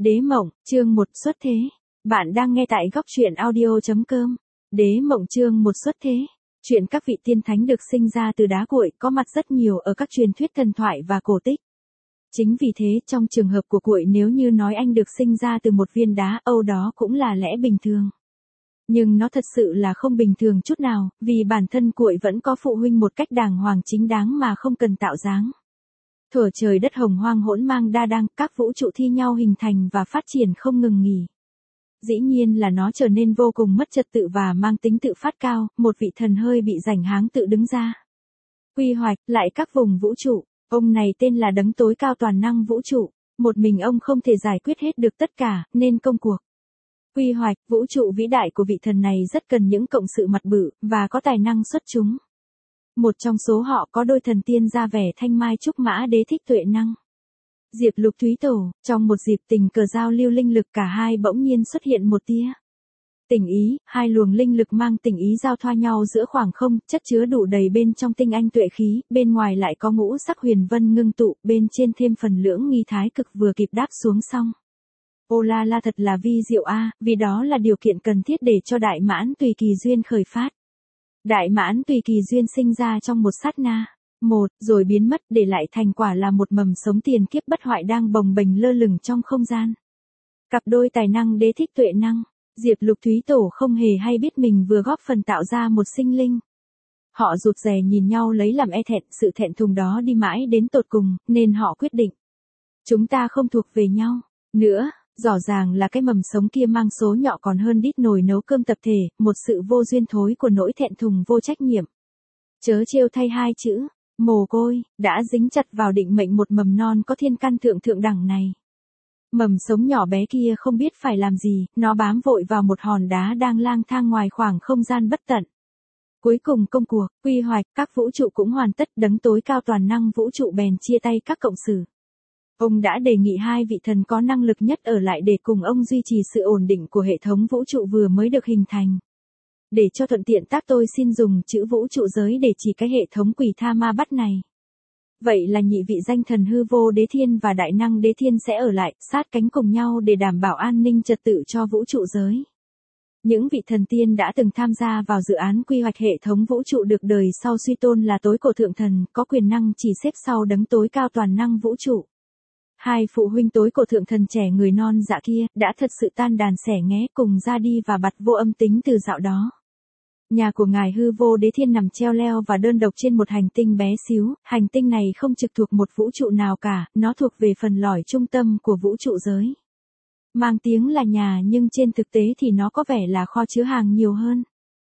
Đế mộng, chương 1 xuất thế. Bạn đang nghe tại góc truyện audio.com. Đế mộng chương 1 xuất thế. Chuyện các vị tiên thánh được sinh ra từ đá cuội có mặt rất nhiều ở các truyền thuyết thần thoại và cổ tích. Chính vì thế trong trường hợp của cuội nếu như nói anh được sinh ra từ một viên đá, âu đó cũng là lẽ bình thường. Nhưng nó thật sự là không bình thường chút nào, vì bản thân cuội vẫn có phụ huynh một cách đàng hoàng chính đáng mà không cần tạo dáng. Thuở trời đất hồng hoang hỗn mang đa đăng, các vũ trụ thi nhau hình thành và phát triển không ngừng nghỉ. Dĩ nhiên là nó trở nên vô cùng mất trật tự và mang tính tự phát cao, một vị thần hơi bị rảnh háng tự đứng ra. Quy hoạch lại các vùng vũ trụ, ông này tên là đấng tối cao toàn năng vũ trụ, một mình ông không thể giải quyết hết được tất cả, nên công cuộc. Quy hoạch, vũ trụ vĩ đại của vị thần này rất cần những cộng sự mặt bự, và có tài năng xuất chúng. Một trong số họ có đôi thần tiên ra vẻ thanh mai trúc mã đế thích tuệ năng. Diệp Lục Thúy Tổ, trong một dịp tình cờ giao lưu linh lực cả hai bỗng nhiên xuất hiện một tia tình ý, hai luồng linh lực mang tình ý giao thoa nhau giữa khoảng không, chất chứa đủ đầy bên trong tinh anh tuệ khí, bên ngoài lại có ngũ sắc huyền vân ngưng tụ, bên trên thêm phần lưỡng nghi thái cực vừa kịp đáp xuống xong. Ô la la thật là vi diệu a, vì đó là điều kiện cần thiết để cho đại mãn tùy kỳ duyên khởi phát. Đại mãn tùy kỳ duyên sinh ra trong một sát na, rồi biến mất, để lại thành quả là một mầm sống tiền kiếp bất hoại đang bồng bềnh lơ lửng trong không gian. Cặp đôi tài năng đế thích tuệ năng, Diệp Lục Thúy Tổ không hề hay biết mình vừa góp phần tạo ra một sinh linh. Họ rụt rè nhìn nhau lấy làm e thẹn, sự thẹn thùng đó đi mãi đến tột cùng, nên họ quyết định. Chúng ta không thuộc về nhau nữa. Rõ ràng là cái mầm sống kia mang số nhọ còn hơn đít nồi nấu cơm tập thể, một sự vô duyên thối của nỗi thẹn thùng vô trách nhiệm. Chớ trêu thay hai chữ, mồ côi, đã dính chặt vào định mệnh một mầm non có thiên căn thượng đẳng này. Mầm sống nhỏ bé kia không biết phải làm gì, nó bám vội vào một hòn đá đang lang thang ngoài khoảng không gian bất tận. Cuối cùng công cuộc, quy hoạch, các vũ trụ cũng hoàn tất, đấng tối cao toàn năng vũ trụ bèn chia tay các cộng sự. Ông đã đề nghị hai vị thần có năng lực nhất ở lại để cùng ông duy trì sự ổn định của hệ thống vũ trụ vừa mới được hình thành. Để cho thuận tiện tác tôi xin dùng chữ vũ trụ giới để chỉ cái hệ thống quỷ tha ma bắt này. Vậy là nhị vị danh thần hư vô đế thiên và đại năng đế thiên sẽ ở lại, sát cánh cùng nhau để đảm bảo an ninh trật tự cho vũ trụ giới. Những vị thần tiên đã từng tham gia vào dự án quy hoạch hệ thống vũ trụ được đời sau suy tôn là tối cổ thượng thần, có quyền năng chỉ xếp sau đấng tối cao toàn năng vũ trụ. Hai phụ huynh tối cổ thượng thần trẻ người non dạ kia, đã thật sự tan đàn xẻ nghé cùng ra đi và bặt vô âm tính từ dạo đó. Nhà của ngài hư vô đế thiên nằm treo leo và đơn độc trên một hành tinh bé xíu, hành tinh này không trực thuộc một vũ trụ nào cả, nó thuộc về phần lõi trung tâm của vũ trụ giới. Mang tiếng là nhà nhưng trên thực tế thì nó có vẻ là kho chứa hàng nhiều hơn.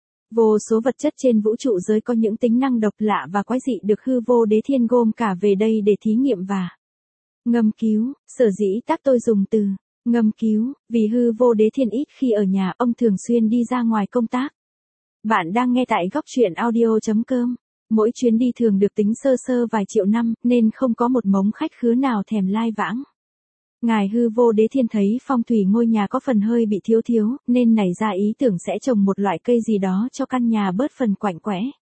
Vô số vật chất trên vũ trụ giới có những tính năng độc lạ và quái dị được hư vô đế thiên gom cả về đây để thí nghiệm và ngâm cứu. Sở dĩ tác tôi dùng từ ngâm cứu, vì hư vô đế thiên ít khi ở nhà, ông thường xuyên đi ra ngoài công tác. Bạn đang nghe tại góc truyện audio.com. Mỗi chuyến đi thường được tính sơ sơ vài triệu năm, nên không có một mống khách khứa nào thèm lai vãng. Ngài hư vô đế thiên thấy phong thủy ngôi nhà có phần hơi bị thiếu, nên nảy ra ý tưởng sẽ trồng một loại cây gì đó cho căn nhà bớt phần quạnh quẽ.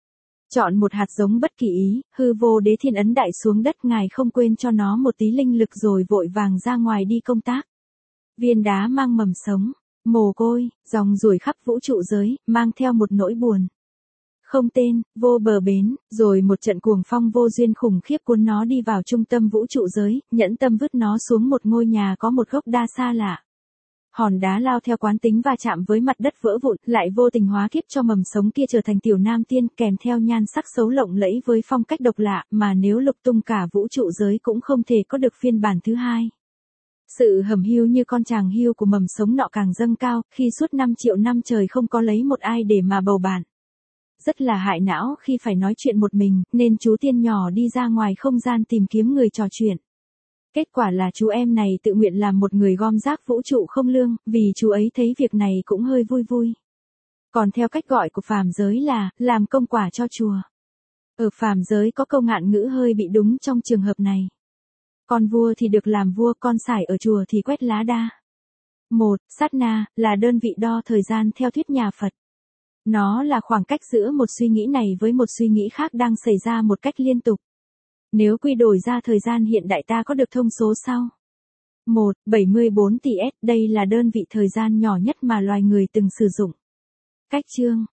Chọn một hạt giống bất kỳ ý, hư vô đế thiên ấn đại xuống đất, ngài không quên cho nó một tí linh lực rồi vội vàng ra ngoài đi công tác. Viên đá mang mầm sống, mồ côi, dòng ruổi khắp vũ trụ giới, mang theo một nỗi buồn không tên, vô bờ bến, rồi một trận cuồng phong vô duyên khủng khiếp cuốn nó đi vào trung tâm vũ trụ giới, nhẫn tâm vứt nó xuống một ngôi nhà có một gốc đa xa lạ. Hòn đá lao theo quán tính va chạm với mặt đất vỡ vụn, lại vô tình hóa kiếp cho mầm sống kia trở thành tiểu nam tiên, kèm theo nhan sắc xấu lộng lẫy với phong cách độc lạ, mà nếu lục tung cả vũ trụ giới cũng không thể có được phiên bản thứ hai. Sự hầm hiu như con chàng hiu của mầm sống nọ càng dâng cao, khi suốt 5 triệu năm trời không có lấy một ai để mà bầu bạn. Rất là hại não khi phải nói chuyện một mình, nên chú tiên nhỏ đi ra ngoài không gian tìm kiếm người trò chuyện. Kết quả là chú em này tự nguyện làm một người gom rác vũ trụ không lương, vì chú ấy thấy việc này cũng hơi vui. Còn theo cách gọi của phàm giới là, làm công quả cho chùa. Ở phàm giới có câu ngạn ngữ hơi bị đúng trong trường hợp này. Con vua thì được làm vua, con sải ở chùa thì quét lá đa. Sát na, là đơn vị đo thời gian theo thuyết nhà Phật. Nó là khoảng cách giữa một suy nghĩ này với một suy nghĩ khác đang xảy ra một cách liên tục. Nếu quy đổi ra thời gian hiện đại ta có được thông số sau. 1,74 tỷ S, đây là đơn vị thời gian nhỏ nhất mà loài người từng sử dụng. Cách chương